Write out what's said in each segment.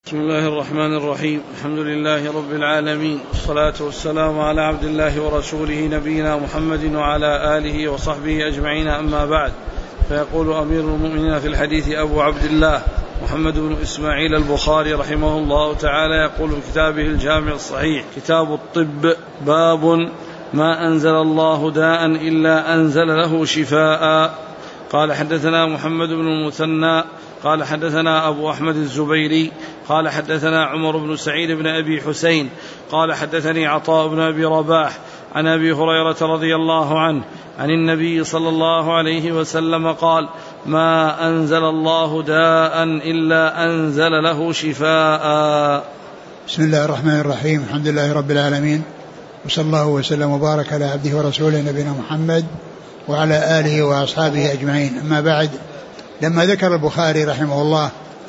بسم الله الرحمن الرحيم. الحمد لله رب العالمين، والصلاة والسلام على عبد الله ورسوله نبينا محمد وعلى آله وصحبه أجمعين، أما بعد. فيقول أمير المؤمنين في الحديث أبو عبد الله محمد بن إسماعيل البخاري رحمه الله تعالى، يقول في كتابه الجامع الصحيح كتاب الطب: باب ما أنزل الله داء إلا أنزل له شفاء. قال حدثنا محمد بن المثنى قال حدثنا أبو أحمد الزبيري قال حدثنا عمر بن سعيد بن أبي حسين قال حدثني عطاء بن أبي رباح عن أبي هريرة رضي الله عنه عن النبي صلى الله عليه وسلم قال: ما أنزل الله داء إلا أنزل له شفاء. بسم الله الرحمن الرحيم. الحمد لله رب العالمين، وصلى الله وسلم وبارك على عبده ورسوله نبينا محمد وعلى آله وأصحابه أجمعين، أما بعد. لما ذكر البخاري رحمه الله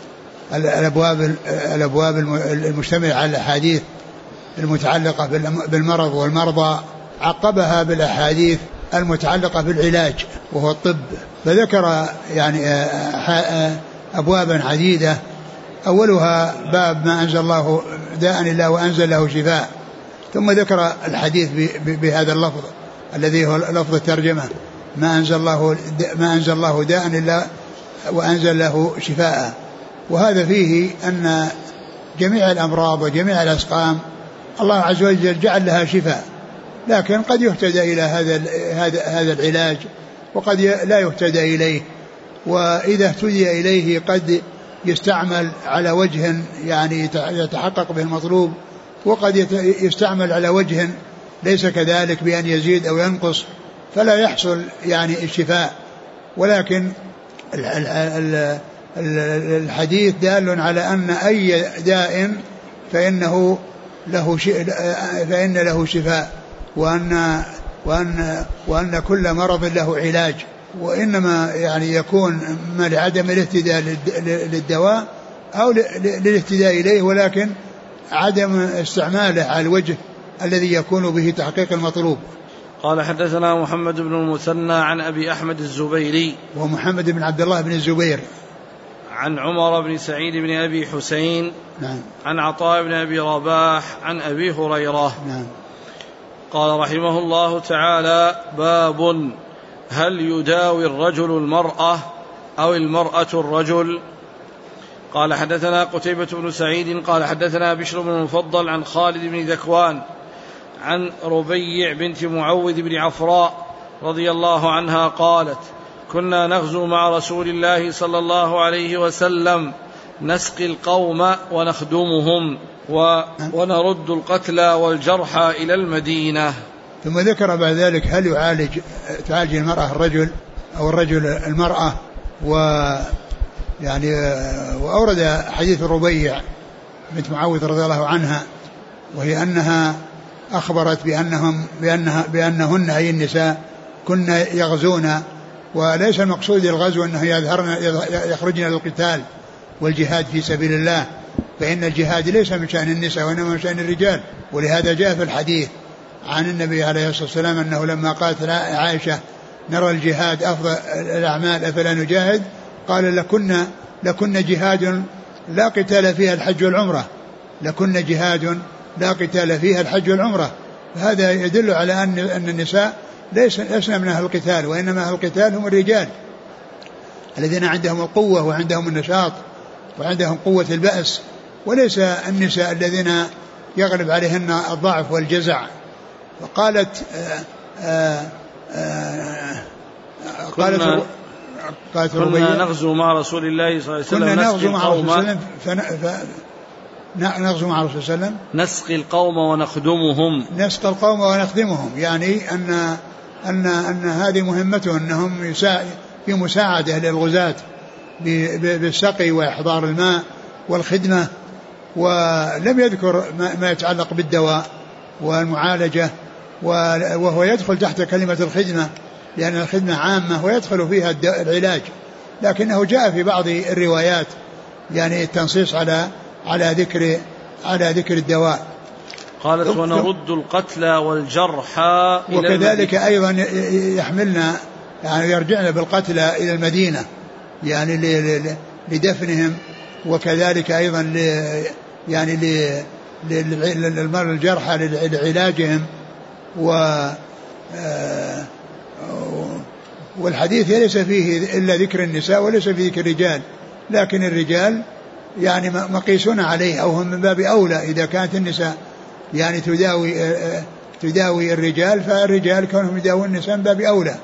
الأبواب المشتملة على الأحاديث المتعلقة بالمرض والمرضى، عقبها بالأحاديث المتعلقة بالعلاج وهو الطب، فذكر يعني أبوابا عديدة. أولها باب ما أنزل الله داء إلا وأنزل له شفاء، ثم ذكر الحديث بهذا اللفظ الذي هو لفظ الترجمة: ما أنزل الله داء إلا وأنزل له شفاء. وهذا فيه أن جميع الأمراض وجميع الأسقام الله عز وجل جعل لها شفاء، لكن قد يهتدى إلى هذا العلاج وقد لا يهتدى إليه، وإذا اهتدي إليه قد يستعمل على وجه يعني يتحقق به المطلوب، وقد يستعمل على وجه ليس كذلك بأن يزيد أو ينقص فلا يحصل يعني الشفاء. ولكن الحديث دال على أن أي داء فإن له شفاء، وأن كل مرض له علاج، وإنما يعني يكون ما لعدم الاهتداء للدواء أو للاهتداء إليه، ولكن عدم استعماله على الوجه الذي يكون به تحقيق المطلوب. قال حدثنا محمد بن المثنى عن أبي أحمد الزبيري ومحمد بن عبد الله بن الزبير عن عمر بن سعيد بن أبي حسين نعم. عن عطاء بن أبي رباح عن أبي هريرة نعم. قال رحمه الله تعالى: باب هل يداوي الرجل المرأة أو المرأة الرجل؟ قال حدثنا قتيبة بن سعيد قال حدثنا بشر بن المفضل عن خالد بن ذكوان عن ربيع بنت معوذ بن عفراء رضي الله عنها قالت: كنا نغزو مع رسول الله صلى الله عليه وسلم نسقي القوم ونخدمهم ونرد القتلى والجرحى إلى المدينة. ثم ذكر بعد ذلك هل تعالج المرأة الرجل أو الرجل المرأة، وأورد حديث الربيع بنت معوذ رضي الله عنها، وهي أنها أخبرت بأنهن أي النساء كن يغزون، وليس المقصود الغزو أنه يخرجن للقتال والجهاد في سبيل الله، فإن الجهاد ليس من شأن النساء وإنما من شأن الرجال. ولهذا جاء في الحديث عن النبي عليه الصلاة والسلام أنه لما قالت عائشة: نرى الجهاد أفضل الأعمال أفلا نجاهد؟ قال: لكن جهاد لا قتال فيها الحج والعمرة، لكن جهاد لا قتال فيها الحج والعمرة. فهذا يدل على أن النساء ليسن من أهل القتال، وإنما أهل القتال هم الرجال الذين عندهم القوة وعندهم النشاط وعندهم قوة البأس، وليس النساء الذين يغلب عليهن الضعف والجزع. وقالت كنا نغزو مع رسول الله صلى الله عليه وسلم نسقي القوم نسقي القوم ونخدمهم، يعني أن هذه مهمته، أنهم في مساعدة للغزاة بالسقي وإحضار الماء والخدمة، ولم يذكر ما يتعلق بالدواء والمعالجة، وهو يدخل تحت كلمة الخدمة لأن الخدمة عامة ويدخل فيها العلاج، لكنه جاء في بعض الروايات يعني التنصيص على ذكر الدواء. قالت: ونرد القتلى والجرحى، وكذلك أيضا يحملنا يعني يرجعنا بالقتلى إلى المدينة، يعني لدفنهم وكذلك أيضا يعني للمرضى الجرحى لعلاجهم. والحديث ليس فيه إلا ذكر النساء وليس فيه ذكر الرجال، لكن الرجال يعني مقيسون عليه أو هم من باب أولى. إذا كانت النساء يعني تداوي الرجال، فالرجال كونهم يداوون النساء من باب أولى.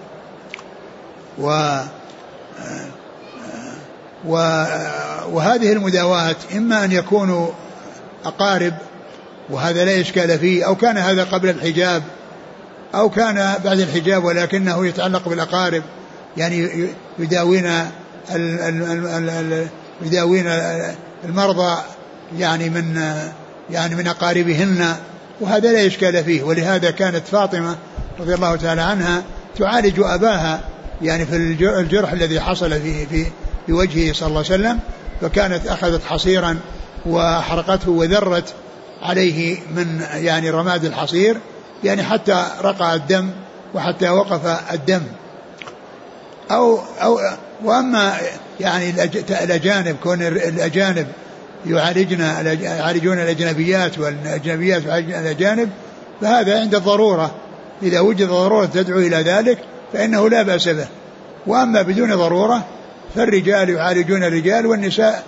وهذه المداوات إما أن يكونوا أقارب وهذا لا إشكال فيه، أو كان هذا قبل الحجاب أو كان بعد الحجاب ولكنه يتعلق بالأقارب، يعني يداوين المرضى يعني من أقاربهن، وهذا لا إشكال فيه. ولهذا كانت فاطمة رضي الله تعالى عنها تعالج أباها يعني في الجرح الذي حصل في وجهه صلى الله عليه وسلم، فكانت أخذت حصيرا وحرقته وذرت عليه من يعني رماد الحصير يعني حتى رقع الدم وحتى وقف الدم. وأما يعني الأجانب، كون الأجانب يعالجون الأجنبيات والأجنبيات يعالجون الأجانب، فهذا عند الضرورة، إذا وجد ضرورة تدعو إلى ذلك فإنه لا بأس به. وأما بدون ضرورة فالرجال يعالجون الرجال والنساء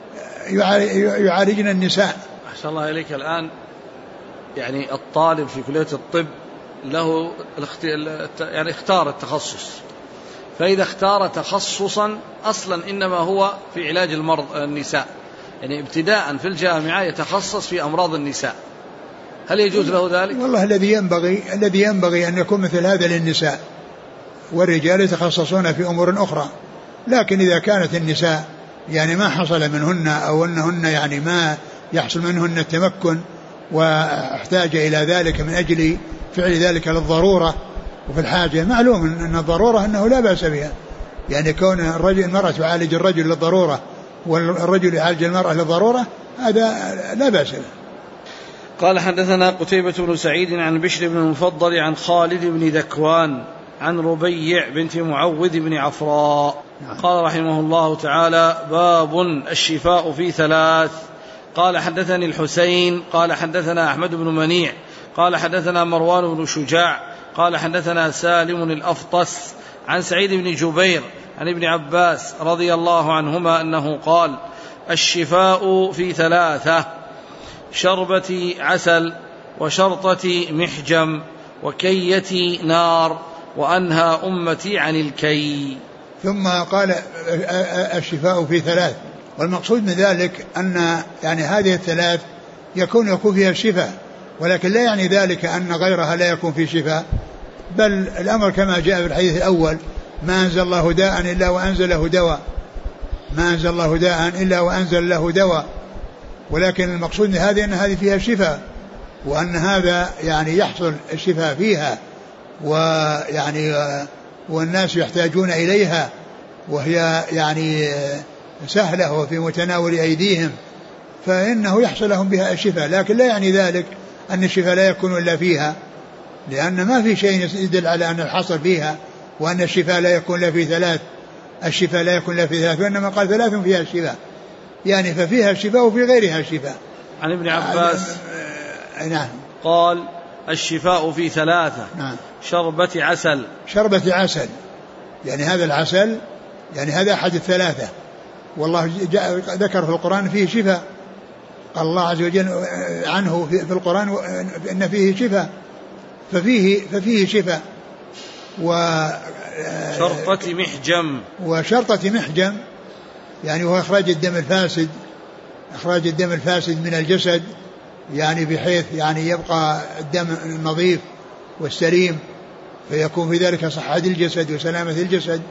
يعالجن النساء. أحسن الله إليك. الآن يعني الطالب في كلية الطب له يعني اختار التخصص، فإذا اختار تخصصا أصلا إنما هو في علاج النساء، يعني ابتداء في الجامعة يتخصص في أمراض النساء، هل يجوز له ذلك؟ والله الذي ينبغي أن يكون مثل هذا للنساء، والرجال يتخصصون في أمور أخرى. لكن إذا كانت النساء يعني ما حصل منهن أو أنهن يعني ما يحصل منهن التمكن واحتاج إلى ذلك من أجل فعل ذلك للضرورة وفي الحاجة، معلوم أن الضرورة أنه لا بأس بها، يعني كون المرأة تعالج الرجل للضرورة والرجل يعالج المرأة للضرورة هذا لا بأس به. قال حدثنا قتيبة بن سعيد عن بشر بن المفضل عن خالد بن ذكوان عن ربيع بنت معوذ بن عفراء قال رحمه الله تعالى: باب الشفاء في 3. قال حدثني الحسين قال حدثنا أحمد بن منيع قال حدثنا مروان بن شجاع قال حدثنا سالم الأفطس عن سعيد بن جبير عن ابن عباس رضي الله عنهما أنه قال: الشفاء في 3: شربة عسل وشرطة محجم وكية نار وأنهى أمتي عن الكي. ثم قال: الشفاء في 3، والمقصود من ذلك أن يعني هذه 3 يكون فيها الشفاء، ولكن لا يعني ذلك أن غيرها لا يكون فيه شفاء، بل الأمر كما جاء في الحديث الأول: ما أنزل الله داء إلا وأنزل له دواء، ما أنزل الله داء إلا وأنزل له دواء. ولكن المقصود من هذه أن هذه فيها شفاء، وأن هذا يعني يحصل الشفاء فيها، ويعني والناس يحتاجون إليها، وهي يعني سهلة وفي متناول أيديهم، فإنه يحصل لهم بها الشفاء. لكن لا يعني ذلك أن الشفاء لا يكون إلا فيها، لأن ما في شيء يدل على أن الحصر فيها وأن الشفاء لا يكون إلا في 3. الشفاء لا يكون إلا في 3، وإنما قال 3 فيها الشفاء، يعني ففيها الشفاء وفي غيرها الشفاء. عن ابن عباس نعم قال: الشفاء في 3: نعم. شربة عسل. شربة عسل، يعني هذا العسل يعني هذا أحد 3، والله ذكر في القرآن فيه شفاء، قال الله عز وجل عنه في القرآن إن فيه شفاء، ففيه شفاء. شرطة محجم، وشرطة محجم يعني هو إخراج الدم الفاسد، إخراج الدم الفاسد من الجسد، يعني بحيث يعني يبقى الدم النظيف والسليم، فيكون في ذلك صحة الجسد وسلامة الجسد.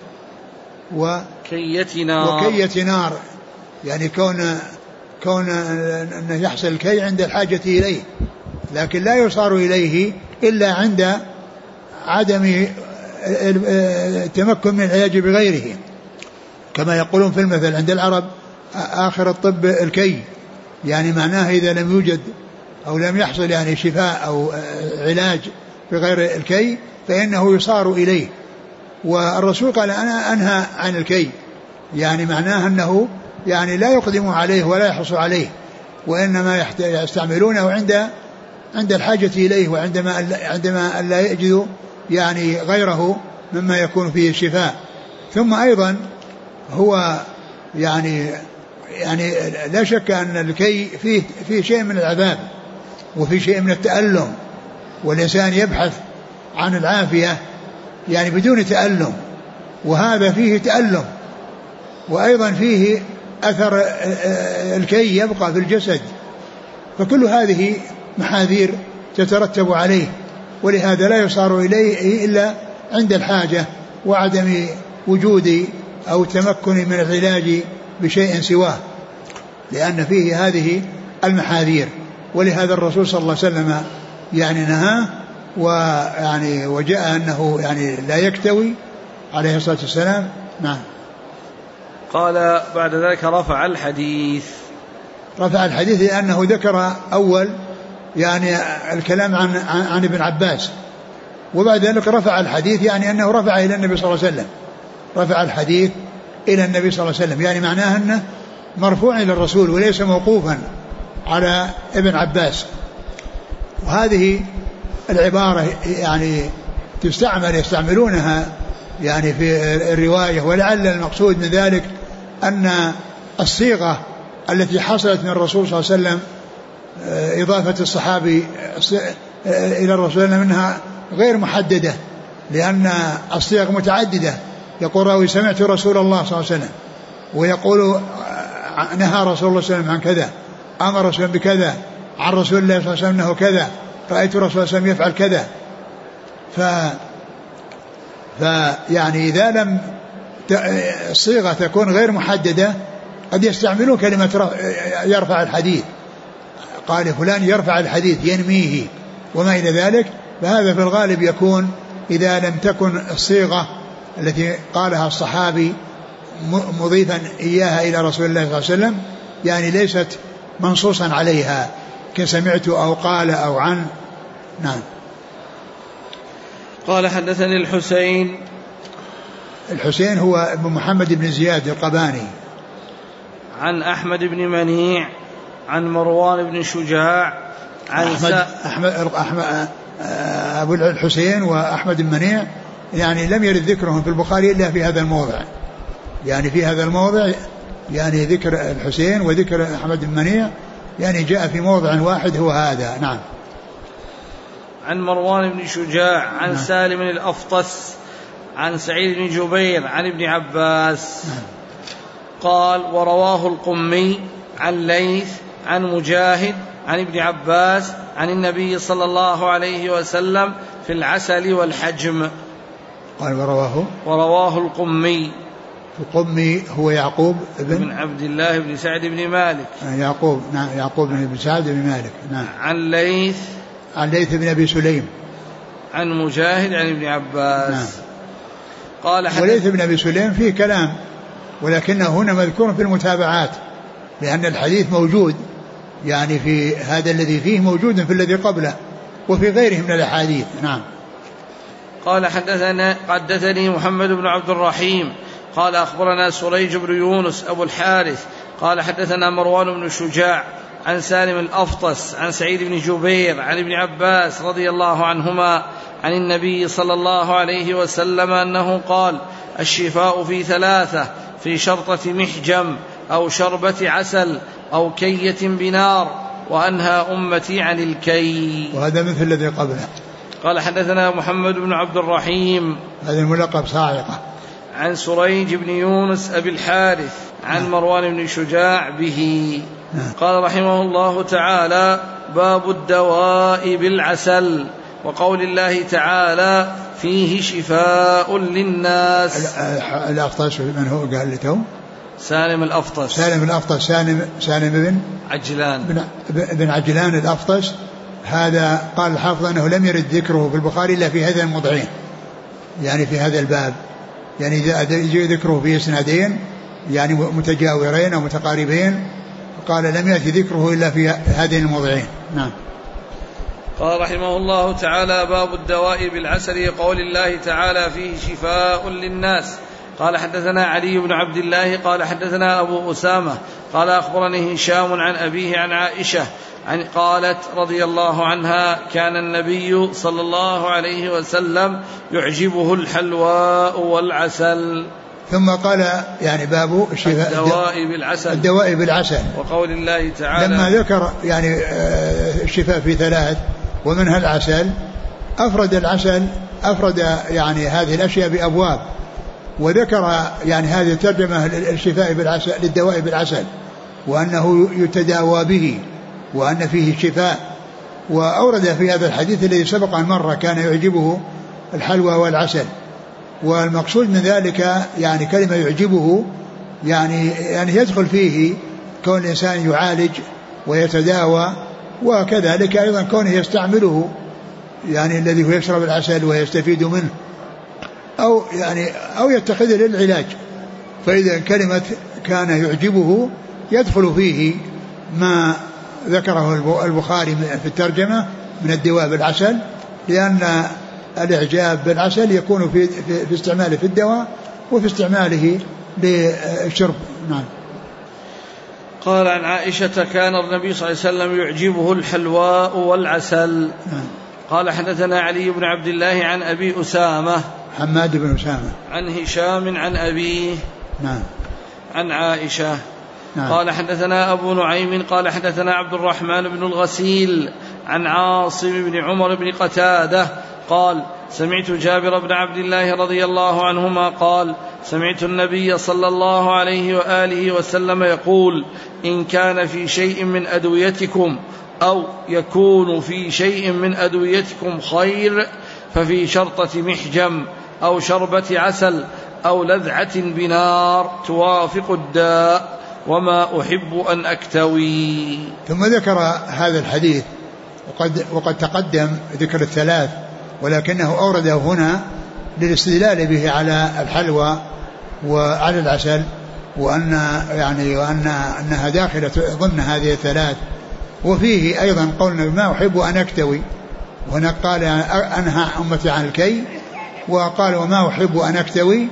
وكية نار، يعني كون أنه يحصل الكي عند الحاجة إليه، لكن لا يصار إليه إلا عند عدم التمكن من العلاج بغيره، كما يقولون في المثل عند العرب: آخر الطب الكي، يعني معناه إذا لم يوجد أو لم يحصل يعني شفاء أو علاج بغير الكي فإنه يصار إليه. والرسول قال: أنا أنهى عن الكي، يعني معناه أنه يعني لا يقدموا عليه ولا يحرصوا عليه، وإنما يستعملونه عند الحاجة إليه، وعندما لا يجدوا يعني غيره مما يكون فيه الشفاء. ثم أيضا هو يعني لا شك أن الكي فيه شيء من العذاب وفيه شيء من التألم، والإنسان يبحث عن العافية يعني بدون تألم، وهذا فيه تألم، وأيضا فيه أثر الكي يبقى في الجسد، فكل هذه محاذير تترتب عليه، ولهذا لا يصار إليه إلا عند الحاجة وعدم وجود أو تمكن من العلاج بشيء سواه، لأن فيه هذه المحاذير. ولهذا الرسول صلى الله عليه وسلم يعني نهاه، ويعني وجاء أنه يعني لا يكتوي عليه الصلاة والسلام. نعم. قال بعد ذلك رفع الحديث لأنه ذكر أول يعني الكلام عن ابن عباس، وبعد ذلك رفع الحديث، يعني أنه رفع إلى النبي صلى الله عليه وسلم، رفع الحديث إلى النبي صلى الله عليه وسلم، يعني معناه أنه مرفوع إلى الرسول وليس موقوفا على ابن عباس. وهذه العبارة يعني يستعملونها يعني في الرواية، ولعل المقصود من ذلك أن الصيغة التي حصلت من الرسول صلى الله عليه وسلم إضافة الصحابي إلى الرسول منها غير محددة، لأن الصيغ متعددة. يقول راوي سمعت رسول الله صلى الله عليه وسلم، ويقول نهى رسول الله صلى الله عليه وسلم عن كذا، أمر رسول بكذا، عن رسول الله صلى الله عليه وسلم أنه كذا، رأيت رسول الله صلى الله عليه وسلم يفعل كذا. فيعني إذا لم الصيغة تكون غير محددة قد يستعملون كلمة يرفع الحديث، قال فلان يرفع الحديث ينميه وما إلى ذلك. فهذا في الغالب يكون إذا لم تكن الصيغة التي قالها الصحابي مضيفا إياها إلى رسول الله صلى الله عليه وسلم يعني ليست منصوصا عليها كسمعت أو قال أو عن. نعم. قال حدثني الحسين هو ابن محمد بن زياد القباني، عن أحمد بن منيع عن مروان بن شجاع عن أحمد أبو الحسين وأحمد بن منيع يعني لم يرد ذكرهم في البخاري إلا في هذا الموضع، يعني في هذا الموضع يعني ذكر الحسين وذكر أحمد بن منيع يعني جاء في موضع واحد هو هذا. نعم. عن مروان بن شجاع عن نعم. سالم الأفطس عن سعيد بن جبير عن ابن عباس نعم. قال ورواه القمي عن ليث عن مجاهد عن ابن عباس عن النبي صلى الله عليه وسلم في العسل والحجم. قال ورواه القمي هو يعقوب بن عبد الله بن سعد بن مالك. يعقوب بن سعد بن مالك. نعم. عن ليث بن أبي سليم عن مجاهد عن ابن عباس. نعم. قال وليث بن أبي سليم فيه كلام، ولكنه هنا مذكور في المتابعات، لأن الحديث موجود يعني في هذا الذي فيه موجود في الذي قبله وفي غيره من الأحاديث. نعم. قال حدثني محمد بن عبد الرحيم قال أخبرنا سريج بن يونس أبو الحارث قال حدثنا مروان بن شجاع عن سالم الأفطس عن سعيد بن جبير عن ابن عباس رضي الله عنهما عن النبي صلى الله عليه وسلم أنه قال الشفاء في ثلاثة: في شرطة محجم أو شربة عسل أو كية بنار، وأنهى أمتي عن الكي. وهذا مثل الذي قبله. قال حدثنا محمد بن عبد الرحيم هذا الملقب صاعقة عن سريج بن يونس أبي الحارث عن مروان بن شجاع به. قال رحمه الله تعالى: باب الدواء بالعسل، وقول الله تعالى: فيه شفاء للناس. الأفطس من هو قال لته؟ سالم الأفطس. سالم بن عجلان الأفطس. هذا قال الحافظ أنه لم يرد ذكره في البخاري إلا في هذا الموضعين، يعني في هذا الباب، يعني يجي ذكره في اسنادين يعني متجاورين أو متقاربين، قال لم يأتي ذكره إلا في هذين الموضعين. نعم. قال رحمه الله تعالى: باب الدواء بالعسل، قول الله تعالى: فيه شفاء للناس. قال حدثنا علي بن عبد الله قال حدثنا أبو أسامة قال أخبرني هشام عن أبيه عن عائشة قالت رضي الله عنها كان النبي صلى الله عليه وسلم يعجبه الحلواء والعسل. ثم قال يعني باب الدواء بالعسل وقول الله تعالى لما ذكر يعني الشفاء في 3 ومنها العسل أفرد يعني هذه الأشياء بأبواب، وذكر يعني هذه الترجمة الشفاء بالعسل للدواء بالعسل وأنه يتداوى به وأن فيه شفاء. وأورد في هذا الحديث الذي سبق أن مر كان يعجبه الحلوى والعسل، والمقصود من ذلك يعني كلمة يعجبه يعني يدخل فيه كون الإنسان يعالج ويتداوى، وكذلك أيضا كونه يستعمله يعني الذي هو يشرب العسل ويستفيد منه أو يتخذه للعلاج. فإذا كلمة كان يعجبه يدخل فيه ما ذكره البخاري في الترجمة من الدواء بالعسل، لأن الإعجاب بالعسل يكون في استعماله في الدواء وفي استعماله للشرب. نعم. قال عن عائشة كان النبي صلى الله عليه وسلم يعجبه الحلواء والعسل. نعم. قال حدثنا علي بن عبد الله عن أبي أسامة حماد بن أسامة عن هشام عن أبيه نعم عن عائشة. نعم. قال حدثنا أبو نعيم قال حدثنا عبد الرحمن بن الغسيل عن عاصم بن عمر بن قتادة قال سمعت جابر بن عبد الله رضي الله عنهما قال سمعت النبي صلى الله عليه وآله وسلم يقول إن كان في شيء من أدويتكم أو يكون في شيء من أدويتكم خير ففي شرطة محجم أو شربة عسل أو لذعة بنار توافق الداء وما أحب أن أكتوي. ثم ذكر هذا الحديث وقد تقدم ذكر 3، ولكنه أورده هنا للاستدلال به على الحلوى وعلى العسل، وأنها داخلة ضمن هذه 3. وفيه أيضا قولنا ما أحب أن أكتوي، وهنا قال أنهى أمتي عن الكي، وقال وما أحب أن أكتوي،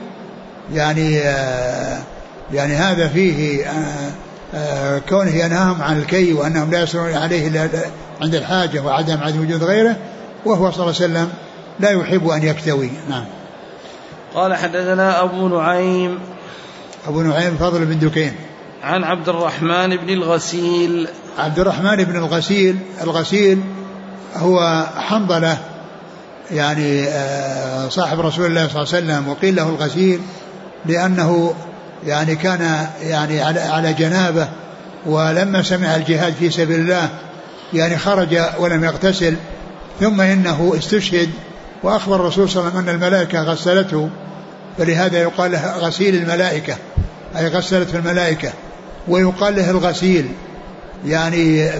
يعني هذا فيه كونه ينهاهم عن الكي وأنهم لا يسرون عليه إلا عند الحاجة وعدم وجود غيره، وهو صلى الله عليه وسلم لا يحب أن يكتوي. نعم. قال حدثنا أبو نعيم فضل بن دكين عن عبد الرحمن بن الغسيل. عبد الرحمن بن الغسيل هو حنظلة يعني صاحب رسول الله صلى الله عليه وسلم، وقيل له الغسيل لأنه يعني كان يعني على جنابه، ولما سمع الجهاد في سبيل الله يعني خرج ولم يغتسل، ثم إنه استشهد، وأخبر الرسول صلى الله عليه وسلم أن الملائكة غسلته، فلهذا يقال له غسيل الملائكة، أي غسلته الملائكة. ويقال له الغسيل يعني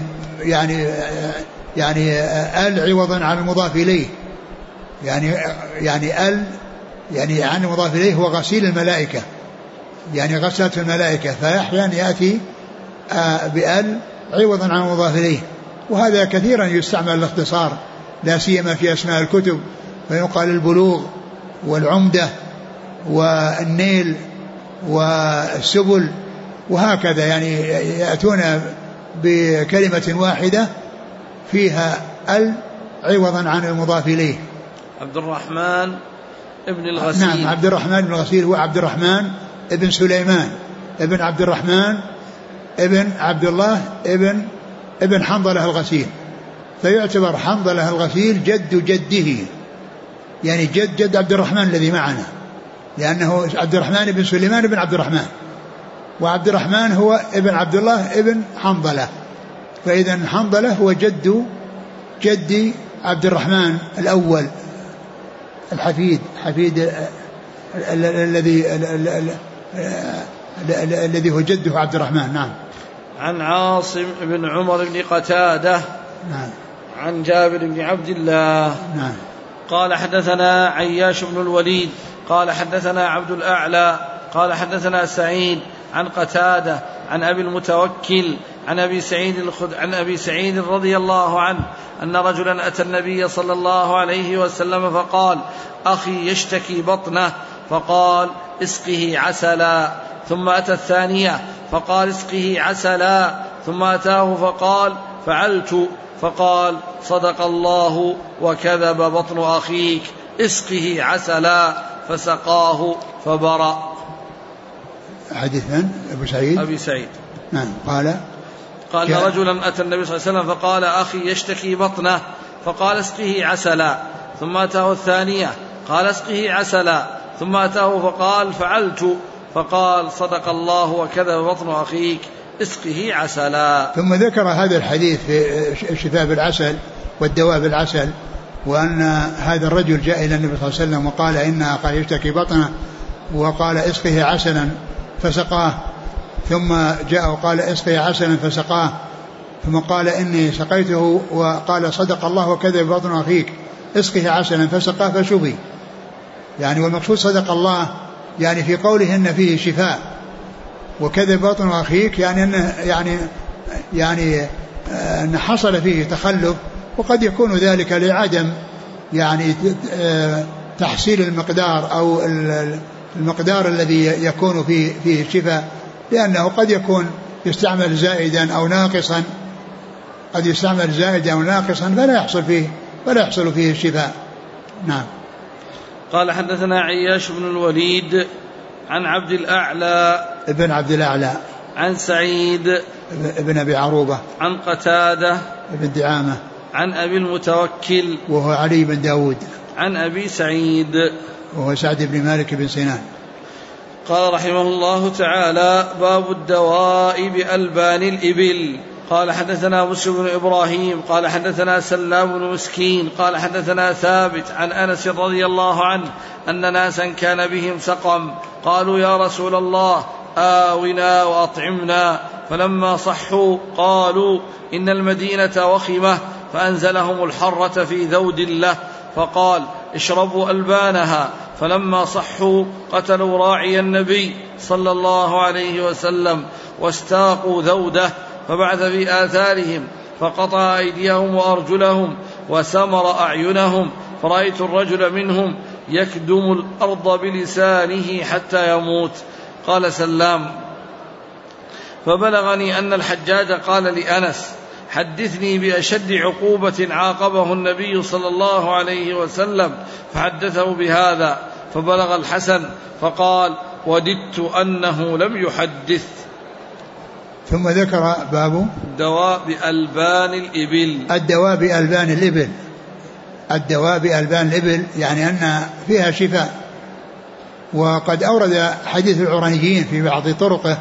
آل عوضا عن المضاف إليه، يعني عن المضاف إليه هو غسيل الملائكة، يعني غسلته الملائكة، فأحيانا يأتي بآل عوضا عن المضاف إليه، وهذا كثيرا يستعمل الاختصار لا سيما في أسماء الكتب، فيقال البلوغ والعمدة والنيل والسبل، وهكذا يعني يأتون بكلمة واحدة فيها ال عوضا عن المضاف إليه. عبد الرحمن ابن الغسيل. نعم. عبد الرحمن بن الغسيل هو عبد الرحمن ابن سليمان ابن عبد الرحمن ابن عبد الله ابن حنظلة الغسيل، فيعتبر حنظلة الغسيل جد جده، يعني جد عبد الرحمن الذي معنا، لأنه عبد الرحمن بن سليمان بن عبد الرحمن، وعبد الرحمن هو ابن عبد الله ابن حنظلة، فإذا حنظلة هو جد عبد الرحمن الأول الحفيد الذي هو جده عبد الرحمن. نعم. عن عاصم بن عمر بن قتادة. نعم. عن جابر بن عبد الله. نعم. قال حدثنا عياش بن الوليد قال حدثنا عبد الأعلى قال حدثنا سعيد عن قتادة عن أبي المتوكل عن أبي سعيد رضي الله عنه أن رجلا أتى النبي صلى الله عليه وسلم فقال أخي يشتكي بطنه فقال اسقه عسلا، ثم أتى الثانية فقال اسقه عسلا، ثم أتاه فقال فعلت، فقال صدق الله وكذب بطن أخيك، اسقه عسلا، فسقاه فبرأ. حديث من؟ أبي سعيد. نعم. قال رجلا أتى النبي صلى الله عليه وسلم فقال أخي يشتكي بطنه، فقال اسقه عسلا، ثم أتاه الثانية قال اسقه عسلا، ثم أتاه فقال فعلت، فقال صدق الله وكذب بطن أخيك، اسقه عسلا. ثم ذكر هذا الحديث في الشفاء بالعسل والدواء بالعسل، وأن هذا الرجل جاء إلى النبي صلى الله عليه وسلم وقال إن أخي يشتكي بطنه، وقال اسقه عسلا فسقاه، ثم جاء وقال اسقه عسلا فسقاه، ثم قال إني سقيته، وقال صدق الله وكذب بطن أخيك، اسقه عسلا فسقاه فشفي. يعني والمقصود صدق الله يعني في قوله إن فيه شفاء، وكذب بطن أخيك يعني أن حصل فيه تخلف، وقد يكون ذلك لعدم يعني تحصيل المقدار أو المقدار الذي يكون فيه الشفاء، لأنه قد يكون يستعمل زائدا أو ناقصا، قد يستعمل زائدا أو ناقصا فلا يحصل فيه الشفاء. نعم. قال حدثنا عياش بن الوليد عن عبد الأعلى ابن عبد الأعلى عن سعيد ابن أبي عروبة عن قتادة ابن دعامة عن أبي المتوكل وهو علي بن داود عن أبي سعيد وهو سعد بن مالك بن سنان. قال رحمه الله تعالى: باب الدواء بألبان الإبل. قال حدثنا مسلم بن إبراهيم قال حدثنا سلام بن مسكين قال حدثنا ثابت عن أنس رضي الله عنه أن ناسا كان بهم سقم، قالوا يا رسول الله آونا وأطعمنا، فلما صحوا قالوا إن المدينة وخمة، فأنزلهم الحرة في ذود له، فقال اشربوا ألبانها، فلما صحوا قتلوا راعي النبي صلى الله عليه وسلم واستاقوا ذوده، فبعث في آثارهم فقطع أيديهم وأرجلهم وسمر أعينهم، فرأيت الرجل منهم يكدم الأرض بلسانه حتى يموت. قال سلام: فبلغني أن الحجاج قال لأنس: حدثني بأشد عقوبة عاقبه النبي صلى الله عليه وسلم، فحدثه بهذا، فبلغ الحسن فقال: وددت أنه لم يحدث. ثم ذكر باب الدواء بألبان الإبل. الدواء بألبان الإبل، الدواء بألبان الإبل يعني أن فيها شفاء. وقد أورد حديث العرنيين في بعض طرقه،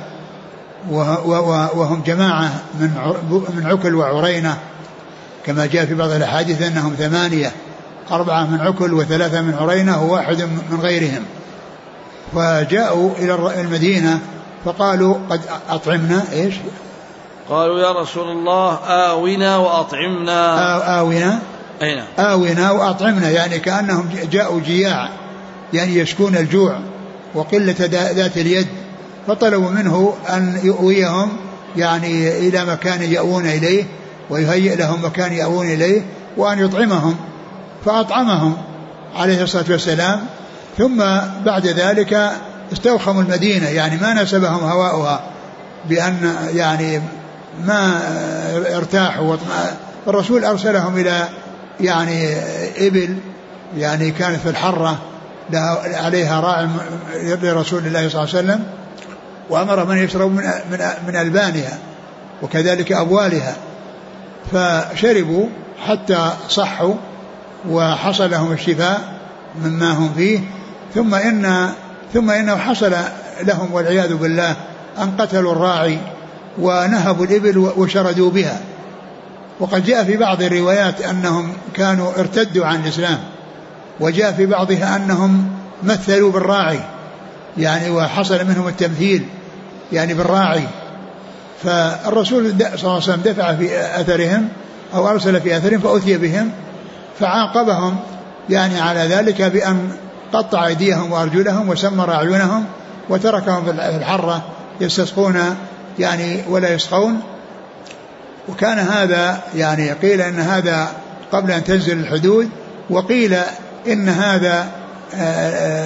وهم جماعة من عكل وعرينة، كما جاء في بعض الأحاديث أنهم 8، 4 من عكل و3 من عرينة وواحد من غيرهم. فجاءوا إلى المدينة فقالوا قد أطعمنا. إيش قالوا؟ يا رسول الله آونا وأطعمنا. آونا أين؟ آونا وأطعمنا، يعني كأنهم جاءوا جياع، يعني يشكون الجوع وقلة ذات اليد، فطلبوا منه أن يؤويهم يعني إلى مكان يأوون إليه، ويهيئ لهم مكان يأوون إليه، وأن يطعمهم، فأطعمهم عليه الصلاة والسلام. ثم بعد ذلك استوخموا المدينة، يعني ما نسبهم هواؤها بأن يعني ما ارتاحوا. الرسول أرسلهم إلى يعني إبل يعني كانت في الحرة عليها راع لرسول الله صلى الله عليه وسلم، وأمر من يشرب من ألبانها وكذلك أبوالها، فشربوا حتى صحوا وحصل لهم الشفاء مما هم فيه. ثم إنه حصل لهم والعياذ بالله أن قتلوا الراعي ونهبوا الإبل وشردوا بها. وقد جاء في بعض الروايات أنهم كانوا ارتدوا عن الإسلام، وجاء في بعضها أنهم مثلوا بالراعي يعني وحصل منهم التمثيل يعني بالراعي. فالرسول صلى الله عليه وسلم دفع في أثرهم أو أرسل في أثرهم فأتي بهم، فعاقبهم يعني على ذلك بأن قطع أيديهم وأرجلهم وسمر أعينهم وتركهم في الحرة يستسقون يعني ولا يسقون. وكان هذا يعني قيل إن هذا قبل أن تنزل الحدود، وقيل إن هذا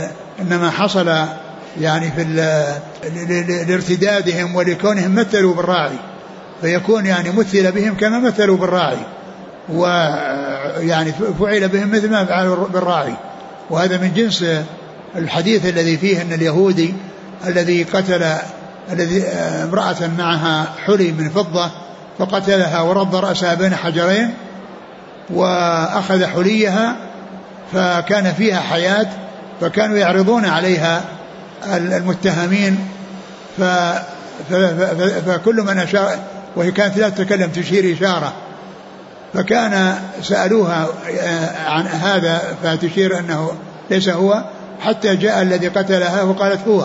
إنما حصل يعني في لارتدادهم ولكونهم مثلوا بالراعي، فيكون يعني مثل بهم كما مثلوا بالراعي، ويعني فعل بهم مثل ما فعلوا بالراعي. وهذا من جنس الحديث الذي فيه أن اليهودي الذي قتل امرأة معها حلي من فضة فقتلها ورض رأسها بين حجرين وأخذ حليها فكان فيها حياة، فكانوا يعرضون عليها المتهمين فكل من أشار، وهي كانت لا تتكلم تشير إشارة، فكان سألوها عن هذا فتشير أنه ليس هو، حتى جاء الذي قتلها وقالت هو،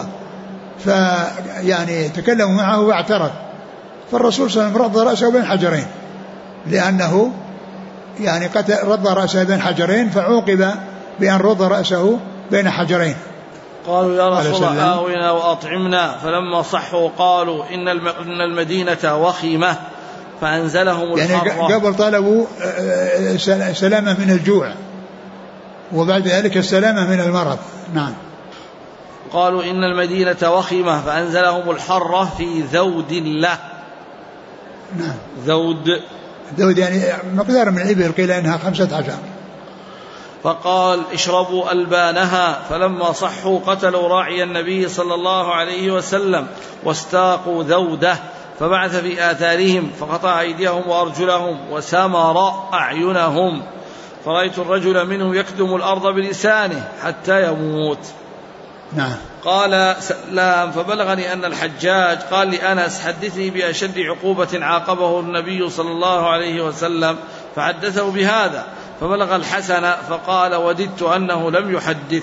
فيعني تكلموا معه واعترف، فالرسول صلى الله عليه وسلم رض رأسه بين حجرين لأنه يعني رض رأسه بين حجرين فعوقب بأن رض رأسه بين حجرين. قالوا يا رسول الله آونا وأطعمنا، فلما صحوا قالوا إن المدينة وخيمة فأنزلهم الحرة. يعني قبل طلبوا سلامة من الجوع وبعد ذلك السلامة من المرض. نعم. قالوا إن المدينة وخيمة فأنزلهم الحرة في ذود له. نعم. ذود يعني مقدار من الإبل، قيل إنها 15. فقال اشربوا ألبانها، فلما صحوا قتلوا راعي النبي صلى الله عليه وسلم واستاقوا ذوده، فبعث في آثارهم فقطع أيديهم وأرجلهم وسمر أعينهم، فرأيت الرجل منهم يكدم الأرض بلسانه حتى يموت. نعم. قال سلام فبلغني أن الحجاج قال لأنس حدثني بأشد عقوبة عاقبه النبي صلى الله عليه وسلم، فحدثه بهذا، فبلغ الحسن فقال وددت أنه لم يحدث.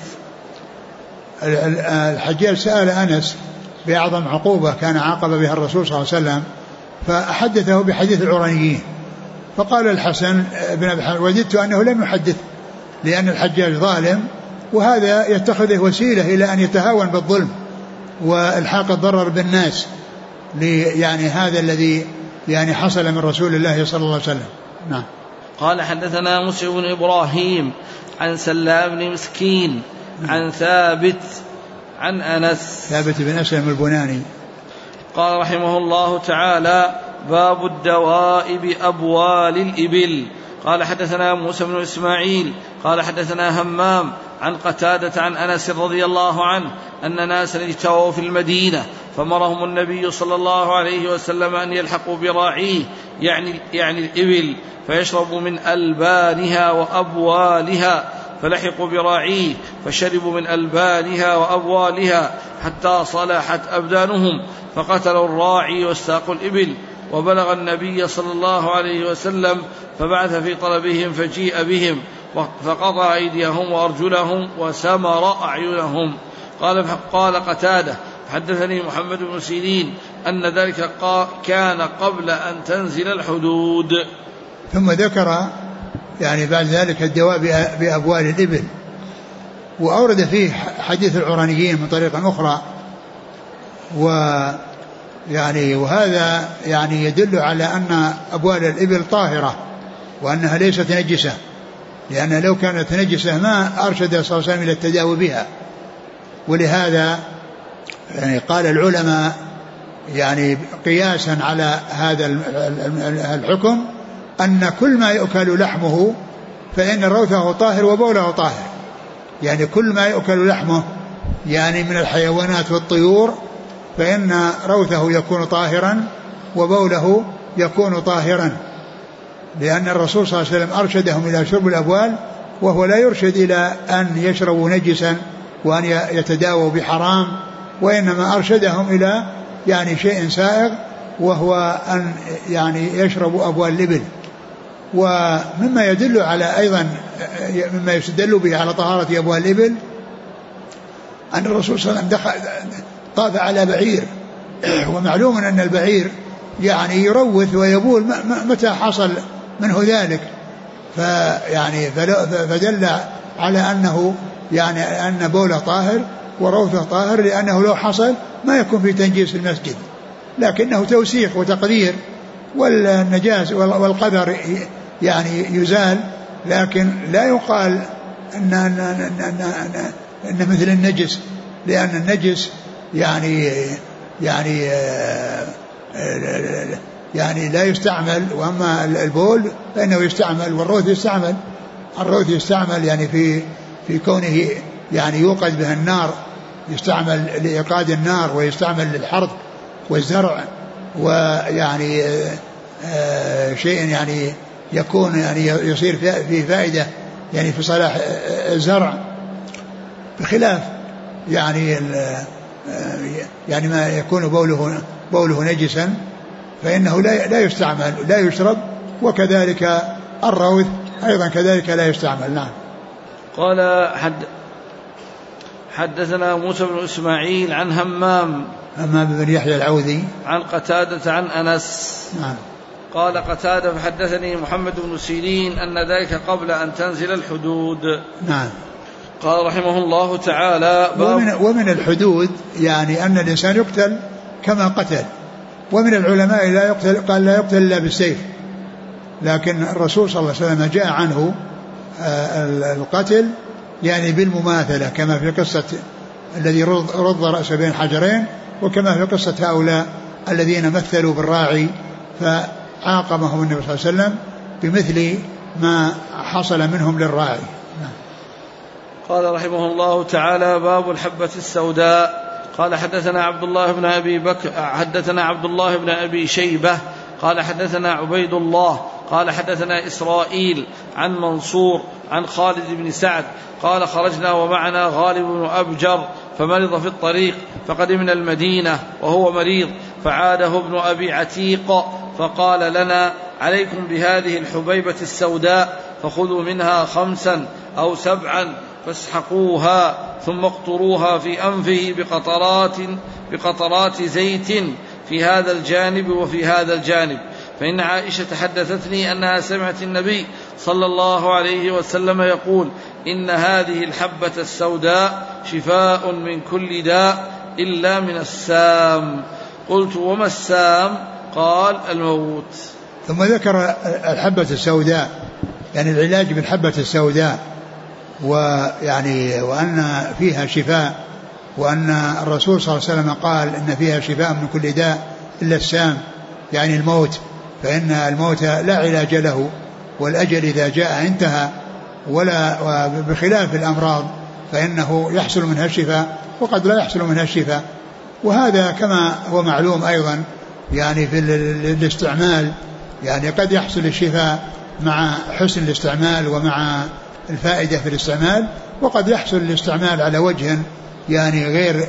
الحجاج سأل أنس بأعظم عقوبة كان عاقب بها الرسول صلى الله عليه وسلم، فحدثه بحديث العرانيين، فقال الحسن بن أبي حاتم وددت أنه لم يحدث، لأن الحجاج ظالم، وهذا يتخذه وسيلة إلى أن يتهاون بالظلم والحاق الضرر بالناس، يعني هذا الذي يعني حصل من رسول الله صلى الله عليه وسلم. نعم. قال حدثنا مسعود بن إبراهيم عن سلام بن مسكين عن ثابت عن أنس، ثابت بن أسلم البناني، قال رحمه الله تعالى باب الدواء بأبوال الإبل. قال حدثنا موسى بن إسماعيل قال حدثنا همام عن قتادة عن أنس رضي الله عنه أن ناسا اجتووا في المدينة فمرهم النبي صلى الله عليه وسلم أن يلحقوا براعيه يعني الإبل فيشربوا من ألبانها وأبوالها، فلحقوا براعيه فشربوا من ألبانها وأبوالها حتى صلحت أبدانهم، فقتلوا الراعي واستاقوا الإبل، وبلغ النبي صلى الله عليه وسلم فبعث في طلبهم فجيء بهم فقطع أيديهم وأرجلهم وسمر أعينهم. قال قتادة حدثني محمد بن سيرين أن ذلك كان قبل أن تنزل الحدود. ثم ذكر يعني بعد ذلك الدواء بأبوال الإبل، وأورد فيه حديث العرانيين من طريقة أخرى، وهذا يعني يدل على أن أبوال الإبل طاهرة وأنها ليست نجسة، لأن لو كانت نجسة ما أرشد صلى الله عليه وسلم إلى التداوي بها. ولهذا يعني قال العلماء يعني قياسا على هذا الحكم أن كل ما يؤكل لحمه فإن روثه طاهر وبوله طاهر، يعني كل ما يؤكل لحمه يعني من الحيوانات والطيور فإن روثه يكون طاهرا وبوله يكون طاهرا، لأن الرسول صلى الله عليه وسلم أرشدهم إلى شرب الأبوال، وهو لا يرشد إلى أن يشربوا نجسا وأن يتداووا بحرام، وإنما أرشدهم إلى يعني شيء سائغ وهو أن يعني يشربوا أبوال الإبل. ومما يدل على أيضا مما يستدل به على طهارة أبوال الإبل أن الرسول صلى الله عليه وسلم طاف على بعير، ومعلوم أن البعير يعني يروث ويبول متى حصل منه ذلك، فدل على أنه يعني أن بوله طاهر وروثه طاهر، لأنه لو حصل ما يكون في تنجيس المسجد، لكنه توسيخ وتقدير، والنجاس والقدر يعني يزال، لكن لا يقال إنه مثل النجس، لأن النجس يعني لا يستعمل، وأما البول فإنه يستعمل، والروث يستعمل. الروث يستعمل يعني في كونه يعني يوقد به النار، يستعمل لإيقاد النار، ويستعمل للحرث والزرع، ويعني شيء يعني يكون يعني يصير فيه فائدة يعني في صلاح الزرع، بخلاف يعني ما يكون بوله نجسا فإنه لا يستعمل، لا يشرب، وكذلك الروث أيضا كذلك لا يستعمل. نعم. قال حدثنا موسى بن إسماعيل عن همام بن يحيى العوذي عن قتادة عن أنس. نعم. قال قتادة فحدثني محمد بن سيرين أن ذلك قبل أن تنزل الحدود. نعم. قال رحمه الله تعالى ومن الحدود يعني أن الإنسان يقتل كما قتل، ومن العلماء قال لا يقتل إلا بالسيف، لكن الرسول صلى الله عليه وسلم جاء عنه القتل يعني بالمماثلة، كما في قصة الذي رض رأسه بين حجرين، وكما في قصة هؤلاء الذين مثلوا بالراعي فعاقبهم النبي صلى الله عليه وسلم بمثل ما حصل منهم للراعي. قال رحمه الله تعالى باب الحبة السوداء. قال حدثنا عبد الله بن أبي شيبة قال حدثنا عبيد الله قال حدثنا إسرائيل عن منصور عن خالد بن سعد قال خرجنا ومعنا غالب بن أبجر فمرض في الطريق فقدمنا المدينة وهو مريض، فعاده ابن أبي عتيق فقال لنا عليكم بهذه الحبيبة السوداء فخذوا منها 5 أو 7 فاسحقوها ثم اقطروها في أنفه بقطرات زيت في هذا الجانب وفي هذا الجانب، فإن عائشة حدثتني أنها سمعت النبي صلى الله عليه وسلم يقول إن هذه الحبة السوداء شفاء من كل داء إلا من السام. قلت وما السام؟ قال الموت. ثم ذكر الحبة السوداء يعني العلاج بالحبة السوداء، وأن فيها شفاء، وأن الرسول صلى الله عليه وسلم قال إن فيها شفاء من كل داء إلا السام يعني الموت، فإن الموت لا علاج له، والأجل إذا جاء انتهى، بخلاف الأمراض فإنه يحصل منها الشفاء وقد لا يحصل منها الشفاء. وهذا كما هو معلوم أيضا يعني في الاستعمال، يعني قد يحصل الشفاء مع حسن الاستعمال ومع الفائدة في الاستعمال، وقد يحصل الاستعمال على وجه يعني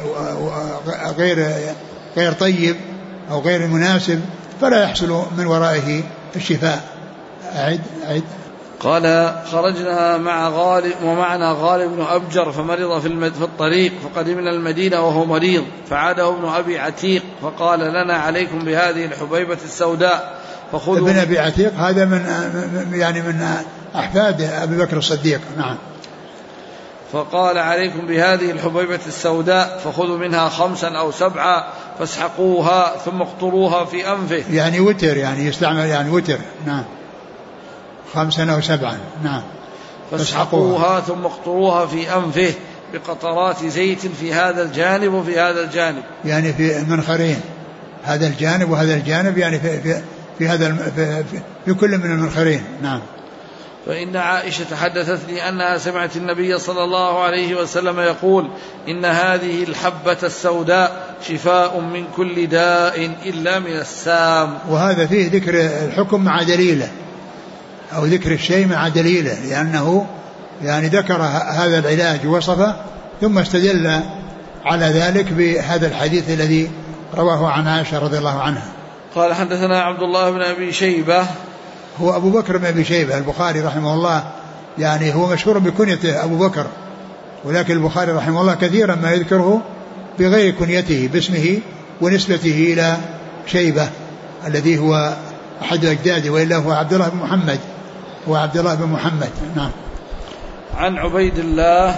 غير طيب أو غير مناسب فلا يحصل من ورائه الشفاء. أعد. قال خرجنا مع غالب ومعنا غالب بن أبجر فمرض في الطريق فقدمنا المدينة وهو مريض، فعاده ابن أبي عتيق فقال لنا عليكم بهذه الحبيبة السوداء فخذوا. ابن أبي عتيق هذا من أحفاد أبي بكر الصديق. نعم. فقال عليكم بهذه الحبيبة السوداء فخذوا منها 5 أو 7 فاسحقوها ثم اقطروها في أنفه، يعني وتر، يعني يستعمل يعني وتر. نعم. 5 أو 7. نعم. فاسحقوها ثم اقطروها في أنفه بقطرات زيت في هذا الجانب وفي هذا الجانب، يعني في المنخرين، هذا الجانب وهذا الجانب، يعني في هذا في كل من المنخرين. نعم. فإن عائشة حدثتني أنها سمعت النبي صلى الله عليه وسلم يقول إن هذه الحبة السوداء شفاء من كل داء إلا من السام. وهذا فيه ذكر الحكم مع دليله، أو ذكر الشيء مع دليله، لأنه يعني ذكر هذا العلاج وصفه ثم استدل على ذلك بهذا الحديث الذي رواه عن عائشة رضي الله عنها. قال حدثنا عبد الله بن أبي شيبة هو أبو بكر بن أبي شيبة البخاري رحمه الله، يعني هو مشهور بكنيته أبو بكر، ولكن البخاري رحمه الله كثيرا ما يذكره بغير كنيته باسمه ونسبته إلى شيبة الذي هو أحد أجداده، وإلا هو عبد الله بن محمد، هو عبد الله بن محمد. نعم. عن عبيد الله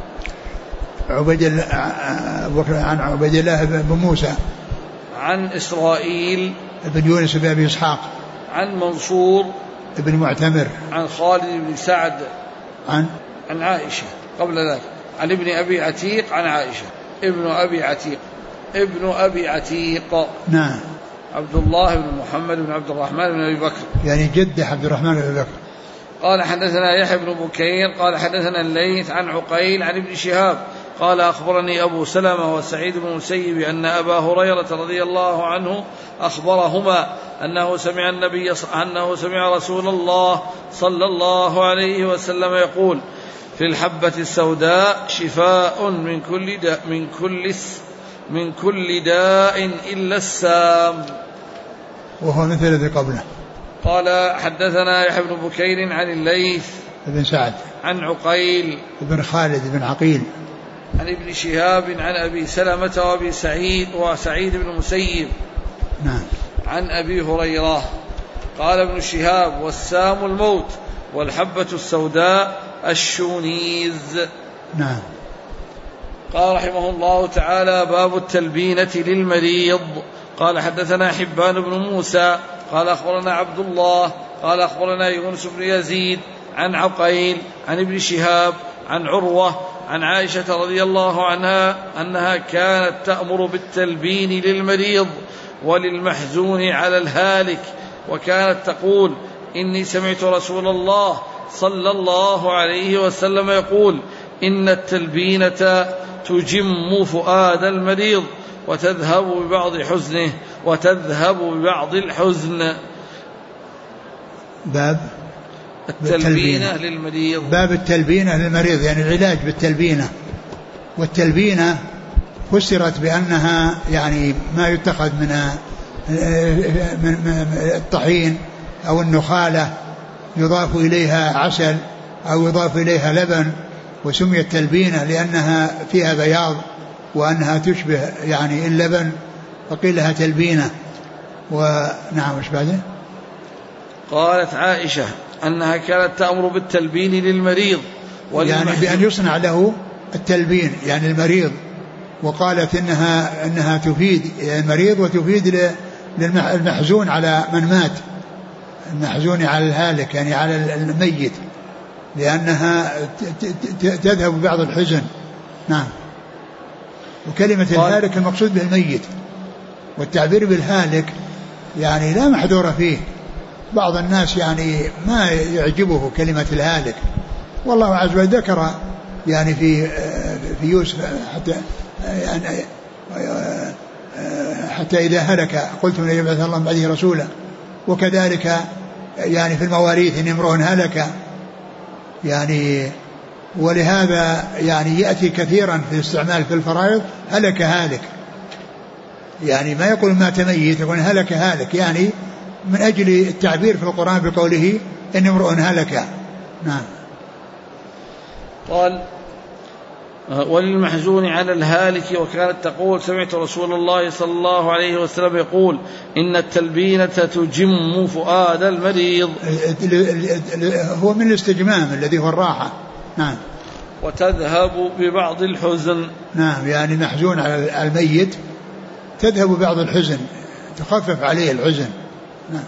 عن عبيد الله بن موسى عن إسرائيل بن يونس بن أبي إسحاق عن منصور بن معتمر عن خالد بن سعد عن عائشة قبل ذلك عن ابن أبي عتيق عن عائشة. ابن أبي عتيق نعم عبد الله بن محمد بن عبد الرحمن بن أبي بكر، يعني جده عبد الرحمن بن أبي بكر. قال حدثنا يحيى بن بكير قال حدثنا الليث عن عقيل عن ابن شهاب قال أخبرني أبو سلمة وسعيد بن المسيب أن أبا هريرة رضي الله عنه أخبرهما أنه سمع رسول الله صلى الله عليه وسلم يقول: في الحبة السوداء شفاء من كل داء إلا السام. وهو مثل الذي قبله. قال حدثنا يحيى بن بكير عن الليث بن سعد عن عقيل بن خالد بن عقيل عن ابن شهاب عن أبي سلمة وأبي سعيد بن المسيب نعم عن أبي هريرة قال ابن شهاب: والسام الموت والحبة السوداء الشونيز. نعم. قال رحمه الله تعالى: باب التلبينة للمريض. قال حدثنا حبان بن موسى قال أخبرنا عبد الله قال أخبرنا يونس بن يزيد عن عقيل عن ابن شهاب عن عروة عن عائشة رضي الله عنها أنها كانت تأمر بالتلبين للمريض وللمحزون على الهالك، وكانت تقول: إني سمعت رسول الله صلى الله عليه وسلم يقول: إن التلبينة تجم فؤاد المريض وتذهب ببعض حزنه الحزن. باب التلبينة للمريض. باب التلبينة للمريض، يعني العلاج بالتلبينة. والتلبينة فسرت بأنها يعني ما يتخذ من الطحين أو النخالة يضاف إليها عسل أو يضاف إليها لبن، وسميت تلبينة لأنها فيها بياض وأنها تشبه يعني اللبن فقيل لها تلبينة. ونعم. وش بعده؟ قالت عائشة أنها كانت تأمر بالتلبين للمريض يعني بأن يصنع له التلبين يعني المريض، وقالت إنها تفيد المريض وتفيد للمحزون على من مات، المحزون على الهالك يعني على الميت، لأنها تذهب بعض الحزن. نعم. وكلمة الهالك المقصود به الميت، والتعبير بالهالك يعني لا محذور فيه. بعض الناس يعني ما يعجبه كلمة الهالك، والله عز وجل ذكر يعني في يوسف حتى إذا هلك قلتم لن يبعث الله من بعده رسولا، وكذلك يعني في المواريث إن امرؤ هلك يعني. ولهذا يعني يأتي كثيرا في الاستعمال في الفرائض هلك هالك، يعني ما يقول مات ميت، يقول هلك هالك، يعني من أجل التعبير في القرآن بقوله إن امرؤ هلك. نعم. قال: وللمحزون على الهالك، وكانت تقول: سمعت رسول الله صلى الله عليه وسلم يقول: إن التلبينة تجم فؤاد المريض. هو من الاستجمام الذي هو الراحة. نعم. وتذهب ببعض الحزن. نعم، يعني محزون على الميت تذهب بعض الحزن، تخفف عليه الحزن. نعم.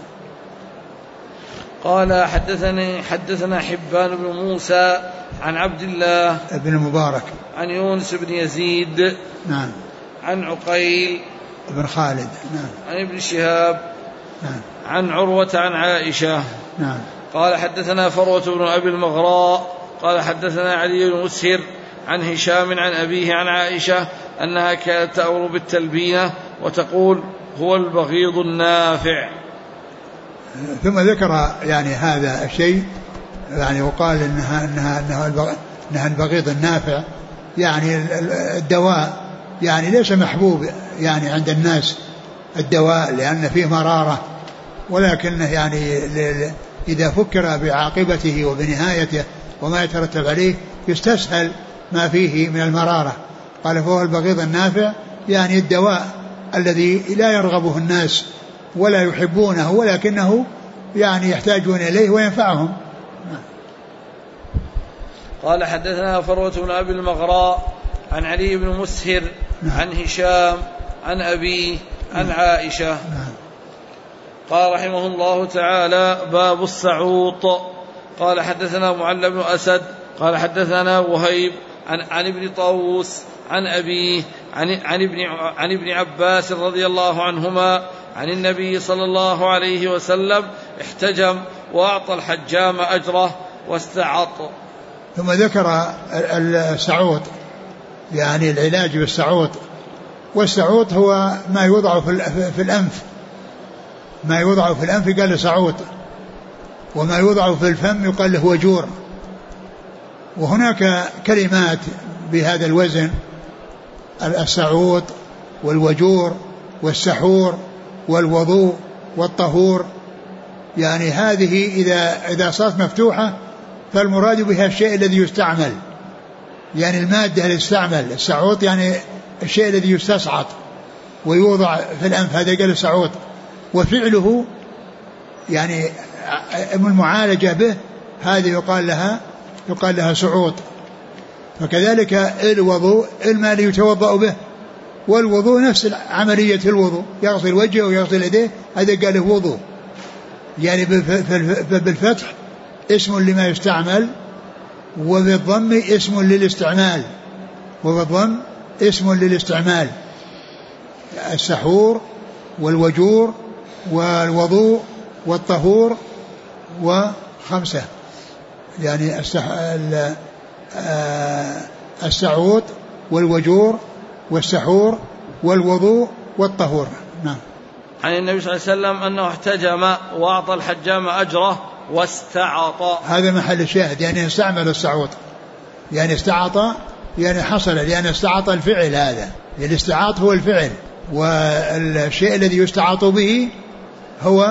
قال حدثنا حبان بن موسى عن عبد الله بن المبارك عن يونس بن يزيد. نعم. عن عقيل بن خالد. نعم. عن ابن شهاب. نعم. عن عروة عن عائشة. نعم. قال حدثنا فروة بن أبي المغراء قال حدثنا علي بن مسهر عن هشام عن أبيه عن عائشة أنها كانت تأمر بالتلبينة وتقول: هو البغيض النافع. ثم ذكر يعني هذا الشيء يعني، وقال إنها البغيض النافع، يعني الدواء يعني ليس محبوب يعني عند الناس الدواء لأن فيه مرارة، ولكنه يعني إذا فكر بعاقبته وبنهايته وما يترتب عليه يستسهل ما فيه من المرارة. قال: فهو البغيض النافع، يعني الدواء الذي لا يرغبه الناس ولا يحبونه ولكنه يعني يحتاجون إليه وينفعهم. قال حدثنا فروة بن أبي المغراء عن علي بن مسهر عن هشام عن أبيه عن عائشة. قال رحمه الله تعالى: باب السعوط. قال حدثنا معل بن أسد قال حدثنا وهيب عن ابن طاووس عن أبيه عن ابن عباس رضي الله عنهما عن النبي صلى الله عليه وسلم احتجم وأعطى الحجام أجره واستعط. ثم ذكر السعوط، يعني العلاج بالسعوط. والسعوط هو ما يوضع في الأنف، ما يوضع في الأنف قال له سعوط، وما يوضع في الفم يقال له وجور. وهناك كلمات بهذا الوزن: السعوط والوجور والسحور والوضوء والطهور. يعني هذه إذا صارت مفتوحة فالمراد بها الشيء الذي يستعمل، يعني المادة اللي تستعمل. السعوط يعني الشيء الذي يستصعط ويوضع في الأنف، هذا قال سعوط. وفعله يعني المعالجة به هذه يقال لها سعوط. فكذلك الوضوء الماء اللي يتوضأ به، والوضوء نفس عملية الوضوء، يغسل وجهه ويغسل يديه، هذا قال له وضوء. يعني بالفتح اسم لما يستعمل، وبالضم اسم للاستعمال، وبالضم اسم للاستعمال. السحور والوجور والوضوء والطهور وخمسة، يعني السعوط والوجور والسحور والوضوء والطهور. نعم. عن النبي صلى الله عليه وسلم أنه احتجم وأعطى الحجام أجره واستعط. هذا محل الشاهد، يعني استعمل السعوط، يعني استعط يعني حصل، لأن استعط الفعل، هذا الاستعاط هو الفعل، والشيء الذي يستعاط به هو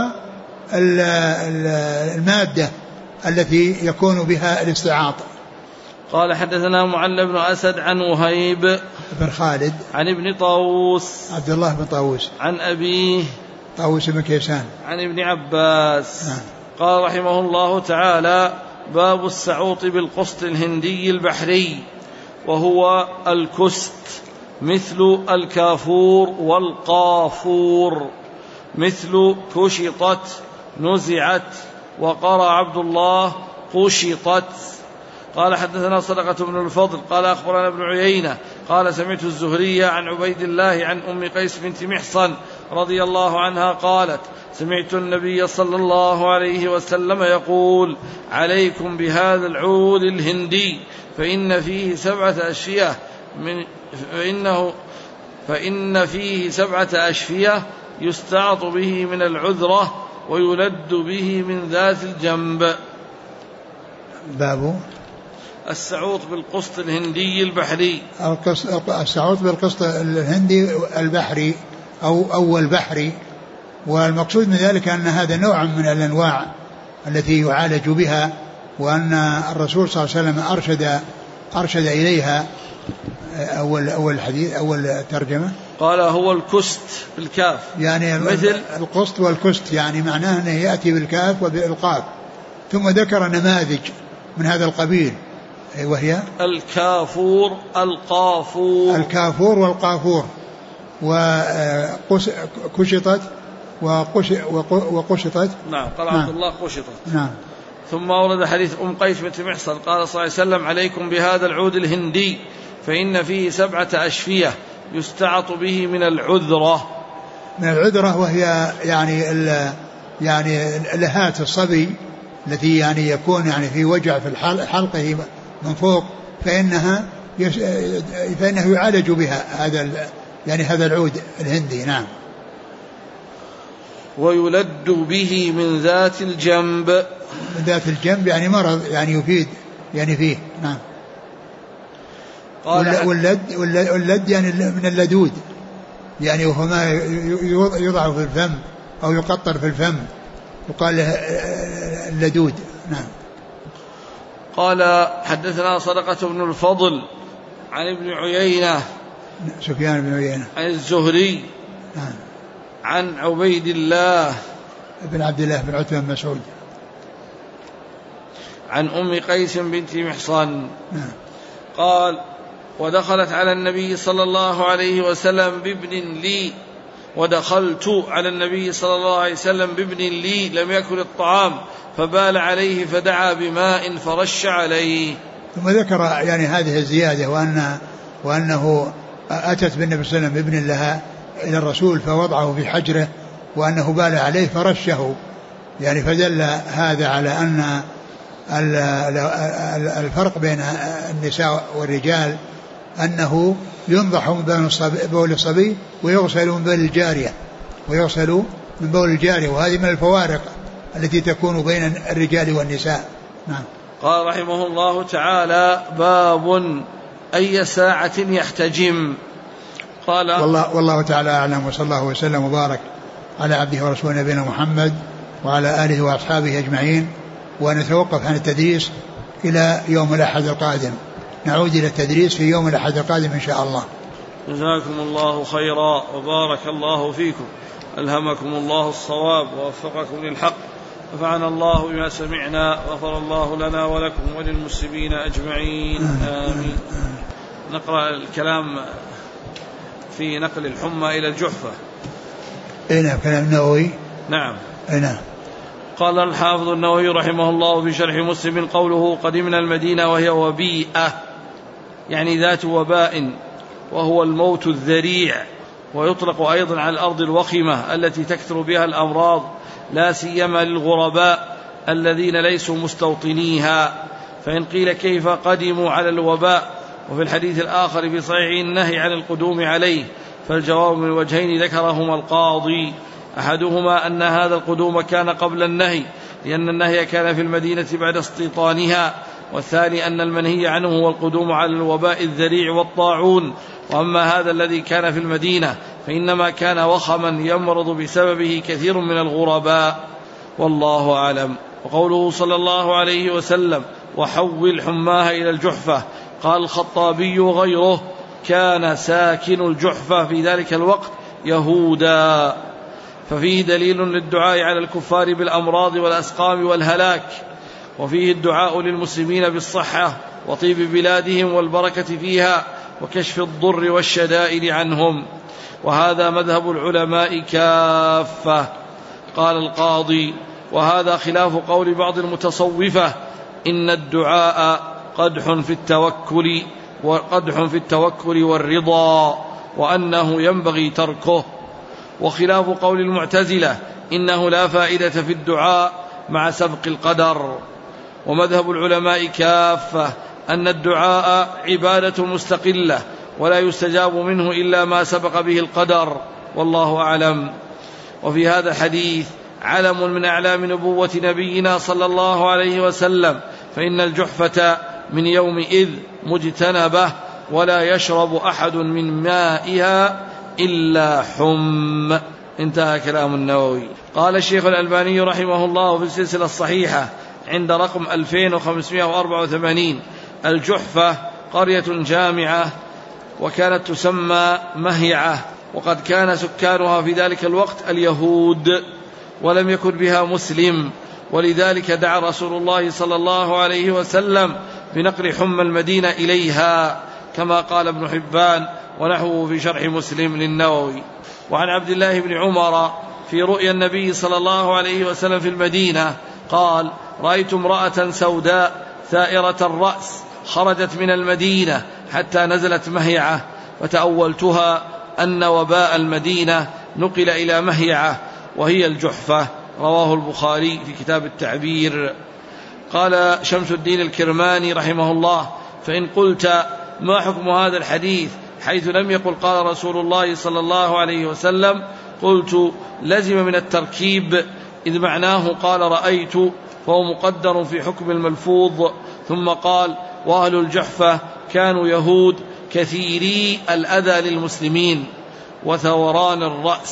المادة التي يكون بها الاستعاط. قال حدثنا معل بن أسد عن وهيب بن خالد عن ابن طاووس عبد الله بن طاووس عن أبيه طاووس بن كيسان عن ابن عباس. قال رحمه الله تعالى: باب السعوط بالقسط الهندي البحري، وهو الكست مثل الكافور والقافور، مثل كشطت نزعت، وقرأ عبد الله قشطت. قال حدثنا صدقة بن الفضل قال أخبرنا ابن عيينة قال سمعت الزهري عن عبيد الله عن أم قيس بنت محصن رضي الله عنها قالت: سمعت النبي صلى الله عليه وسلم يقول: عليكم بهذا العود الهندي فإن فيه 7 أشفية فإن فيه 7 أشفية يستعط به من العذرة ويلد به من ذات الجنب. باب السعوط بالقسط الهندي البحري. السعوط بالقسط الهندي البحري أو البحري. والمقصود من ذلك أن هذا نوع من الأنواع التي يعالج بها، وأن الرسول صلى الله عليه وسلم أرشد إليها. أول حديث أول ترجمة قال هو الكست بالكاف، يعني مثل القسط والكست، يعني معناه أنه يأتي بالكاف وبالقاف. ثم ذكر نماذج من هذا القبيل، وهي الكافور القافور والقافور، وكشطت وقشطت. نعم. قال عبد الله قشطت. نعم. ثم ورد حديث أم قيس بنت محصن قال صلى الله عليه وسلم: عليكم بهذا العود الهندي فإن فيه 7 أشفية يستعط به من العذرة. وهي يعني لهات الصبي التي يعني يكون يعني في وجع في حلقه من فوق، فإنه يعالج بها هذا العود الهندي. نعم. ويلد به من ذات الجنب. من ذات الجنب يعني مرض، يعني يفيد يعني فيه. نعم. واللد يعني من اللدود، يعني وهو ما يوضع في الفم أو يقطر في الفم يقال له اللدود. نعم. قال حدثنا صدقة بن الفضل عن ابن عيينة سفيان بن عيينة عن الزهري. نعم. عن عبيد الله بن عبد الله بن عتبة بن مسعود عن أم قيس بنت محصن. نعم. قال: ودخلت على النبي صلى الله عليه وسلم بابن لي ودخلت على النبي صلى الله عليه وسلم بابن لي لم يأكل الطعام فبال عليه فدعا بماء فرش عليه. ثم ذكر يعني هذه الزيادة وأنه أتت بالنبي صلى الله عليه وسلم ابن لها إلى الرسول فوضعه في حجره وأنه بال عليه فرشه، يعني فدل هذا على أن الفرق بين النساء والرجال أنه ينضح من بول الصبي ويغسل من بول الجارية وهذه من الفوارق التي تكون بين الرجال والنساء. نعم. قال رحمه الله تعالى: باب أي ساعة يحتجم. قال والله تعالى أعلم، وصلى الله وسلم وبارك على عبده ورسوله نبينا محمد وعلى آله وأصحابه أجمعين. ونتوقف عن التدريس إلى يوم الأحد القادم، نعود إلى التدريس في يوم الأحد القادم إن شاء الله. جزاكم الله خيرا وبارك الله فيكم، ألهمكم الله الصواب ووفقكم للحق، نفعنا الله بما سمعنا، غفر الله لنا ولكم وللمسلمين أجمعين، آمين. نقرأ الكلام في نقل الحمى إلى الجحفة. نعم، كلام النووي. نعم. نعم. قال الحافظ النووي رحمه الله في شرح مسلم: قوله قدمنا المدينة وهي وبيئة، يعني ذات وباء، وهو الموت الذريع، ويطلق أيضا على الأرض الوخمة التي تكثر بها الأمراض، لا سيما للغرباء الذين ليسوا مستوطنيها. فإن قيل كيف قدموا على الوباء وفي الحديث الآخر في صحيح النهي عن القدوم عليه، فالجواب من وجهين ذكرهما القاضي: أحدهما أن هذا القدوم كان قبل النهي، لأن النهي كان في المدينة بعد استيطانها، والثاني أن المنهي عنه هو القدوم على الوباء الذريع والطاعون، وأما هذا الذي كان في المدينة فإنما كان وخما يمرض بسببه كثير من الغرباء، والله أعلم. وقوله صلى الله عليه وسلم: وحول حماها إلى الجحفة، قال الخطابي وغيره: كان ساكن الجحفة في ذلك الوقت يهودا. ففيه دليل للدعاء على الكفار بالأمراض والأسقام والهلاك، وفيه الدعاء للمسلمين بالصحة وطيب بلادهم والبركة فيها وكشف الضر والشدائد عنهم، وهذا مذهب العلماء كافة. قال القاضي: وهذا خلاف قول بعض المتصوفة إن الدعاء قدح في التوكل والرضا، وأنه ينبغي تركه، وخلاف قول المعتزلة إنه لا فائدة في الدعاء مع سبق القدر. ومذهب العلماء كافة أن الدعاء عبادة مستقلة ولا يستجاب منه إلا ما سبق به القدر، والله أعلم. وفي هذا الحديث علم من أعلام نبوة نبينا صلى الله عليه وسلم، فإن الجحفة من يومئذ مجتنبة ولا يشرب أحد من مائها إلا حم. انتهى كلام النووي. قال الشيخ الألباني رحمه الله في السلسلة الصحيحة عند رقم 2584: الجحفة قرية جامعة وكانت تسمى مهيعة، وقد كان سكانها في ذلك الوقت اليهود، ولم يكن بها مسلم، ولذلك دعا رسول الله صلى الله عليه وسلم بنقل حمى المدينة إليها، كما قال ابن حبان ونحوه في شرح مسلم للنووي. وعن عبد الله بن عمر في رؤيا النبي صلى الله عليه وسلم في المدينة قال: رأيت امرأة سوداء ثائرة الرأس خرجت من المدينة حتى نزلت مهيعة، فتأولتها أن وباء المدينة نقل إلى مهيعة وهي الجحفة. رواه البخاري في كتاب التعبير. قال شمس الدين الكرماني رحمه الله: فإن قلت ما حكم هذا الحديث حيث لم يقل قال رسول الله صلى الله عليه وسلم، قلت: لزم من التركيب، إذ معناه قال رأيت، فهو مقدر في حكم الملفوظ. ثم قال: وأهل الجحفة كانوا يهود كثيري الأذى للمسلمين. وثوران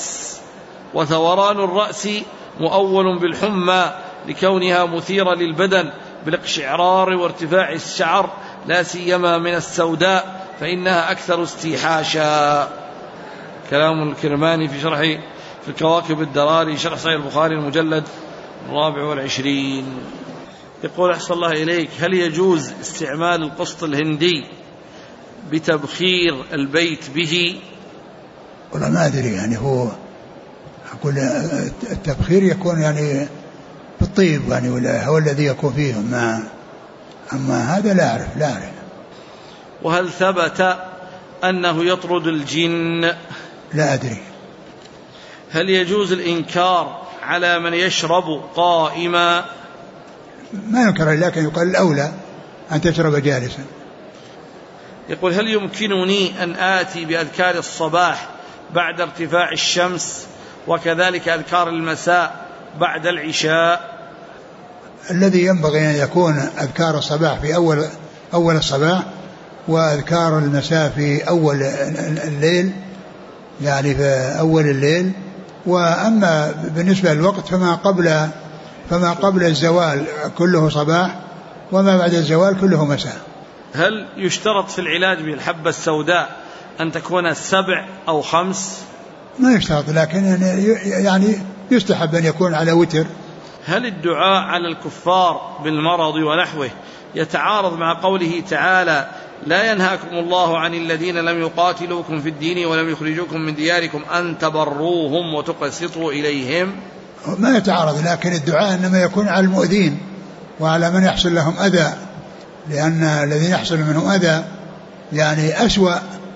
الرأس مؤول بالحمى لكونها مثيرة للبدن بالاقشعرار وارتفاع الشعر، لا سيما من السوداء فإنها أكثر استيحاشا. كلام الكرماني في شرح في الكواكب الدراري شرح صحيح البخاري المجلد 24. يقول أحسن الله إليك: هل يجوز استعمال القسط الهندي بتبخير البيت به؟ ولا ما أدري، يعني هو أقول التبخير يكون يعني بالطيب يعني، ولا هو الذي يكون فيه، ما أما هذا لا أعرف. وهل ثبت أنه يطرد الجن؟ لا أدري. هل يجوز الإنكار على من يشرب قائما؟ ما ينكر، لكن يقال الأولى أن تشرب جالسا. يقول هل يمكنني أن آتي بأذكار الصباح بعد ارتفاع الشمس وكذلك أذكار المساء بعد العشاء؟ الذي ينبغي أن يكون أذكار الصباح في أول الصباح، وأذكار المساء في أول الليل، يعني في أول الليل. وأما بالنسبة للوقت فما قبل الزوال كله صباح، وما بعد الزوال كله مساء. هل يشترط في العلاج بالحبة السوداء أن تكون 7 أو 5؟ ما يشترط، لكن يعني يستحب أن يكون على وتر. هل الدعاء على الكفار بالمرض ونحوه يتعارض مع قوله تعالى لا ينهاكم الله عن الذين لم يقاتلوكم في الدين ولم يخرجوكم من دياركم أن تبروهم وتقسطوا إليهم؟ ما يتعارض، لكن الدعاء إنما يكون على المؤذين وعلى من يحصل لهم أذى، لأن الذين يحصل منهم أذى يعني أسوأ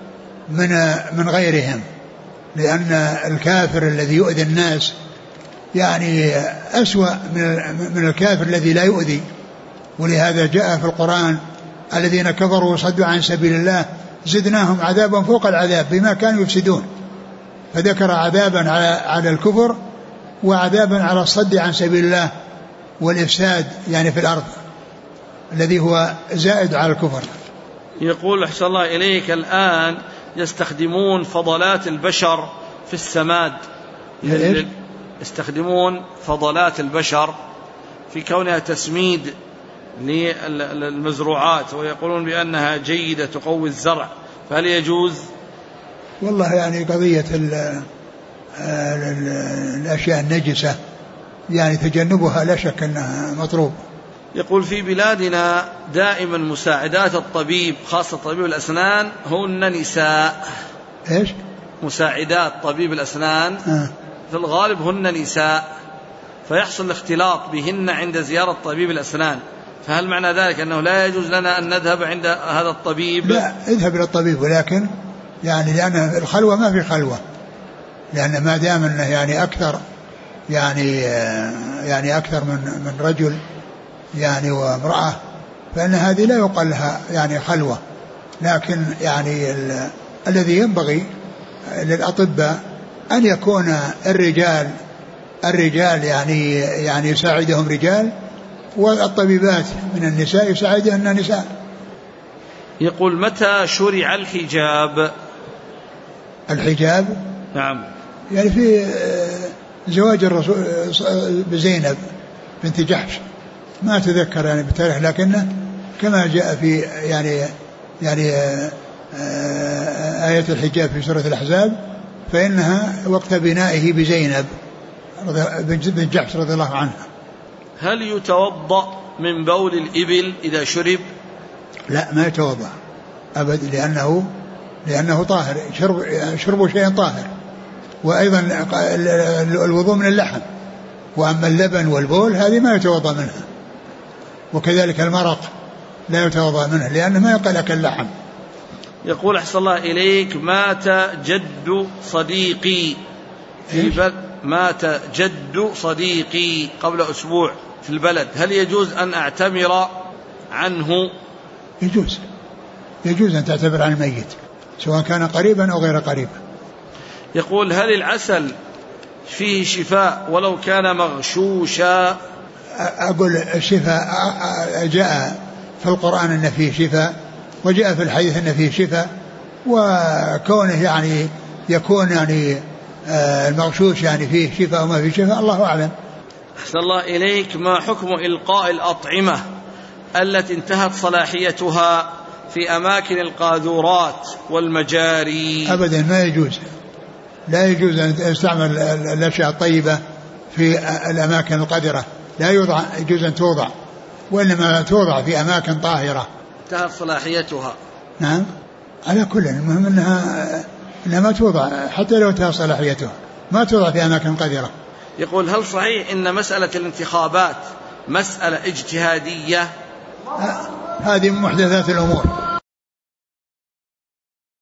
من غيرهم، لأن الكافر الذي يؤذي الناس يعني أسوأ من الكافر الذي لا يؤذي. ولهذا جاء في القرآن الذين كفروا وصدوا عن سبيل الله زدناهم عذابا فوق العذاب بما كانوا يفسدون، فذكر عذابا على الكفر وعذابا على الصد عن سبيل الله والإفساد يعني في الأرض الذي هو زائد على الكفر. يقول أحسن الله إليك الآن يستخدمون فضلات البشر في السماد، يستخدمون فضلات البشر في كونها تسميد للمزروعات، ويقولون بأنها جيدة تقوي الزرع، فهل يجوز؟ والله يعني قضية الأشياء النجسة يعني تجنبها لا شك أنها مطلوب. يقول في بلادنا دائما مساعدات الطبيب خاصة طبيب الأسنان هن نساء. إيش؟ مساعدات طبيب الأسنان في الغالب هن نساء، فيحصل الاختلاط بهن عند زيارة طبيب الأسنان، فهل معنى ذلك أنه لا يجوز لنا أن نذهب عند هذا الطبيب؟ لا، اذهب إلى الطبيب، ولكن يعني لأن الخلوة ما في خلوة، لأن ما دام أنه يعني أكثر يعني أكثر من رجل يعني وامرأة، فإن هذه لا يقال لها يعني خلوة. لكن يعني الذي ينبغي للأطباء أن يكون الرجال يعني يساعدهم رجال، والطبيبات من النساء يساعدهن نساء. يقول متى شرع الحجاب؟ نعم، يعني في زواج الرسول بزينب بنت جحش، ما أتذكر يعني بالتاريخ، لكنه كما جاء في يعني آية الحجاب في سورة الأحزاب، فإنها وقت بنائه بزينب بنت جحش رضي الله عنها. هل يتوضأ من بول الإبل إذا شرب؟ لا، ما يتوضأ أبد، لأنه طاهر، شرب شيء طاهر. وأيضا الوضوء من اللحم، وأما اللبن والبول هذه ما يتوضأ منها، وكذلك المرق لا يتوضأ منه لأنه ما يقلك اللحم. يقول أحسن الله إليك مات جد صديقي قبل أسبوع في البلد، هل يجوز أن أعتمر عنه؟ يجوز أن تعتبر عن الميت سواء كان قريبا أو غير قريبا. يقول هل العسل فيه شفاء ولو كان مغشوشا؟ أقول الشفاء جاء في القرآن أن فيه شفاء، وجاء في الحديث أن فيه شفاء، وكونه يعني يكون يعني المغشوش يعني فيه شفاء وما فيه شفاء الله أعلم. أحسن الله إليك ما حكم إلقاء الأطعمة التي انتهت صلاحيتها في أماكن القاذورات والمجاري؟ أبدا ما يجوز، لا يجوز أن يستعمل الأشياء الطيبة في الأماكن القذرة، لا يجوز أن توضع، وإنما توضع في أماكن طاهرة انتهت صلاحيتها. نعم، على كل المهم أنها ما توضع، حتى لو انتهت صلاحيتها ما توضع في أماكن قذرة. يقول هل صحيح إن مسألة الانتخابات مسألة اجتهادية؟ هذه من محدثات الأمور.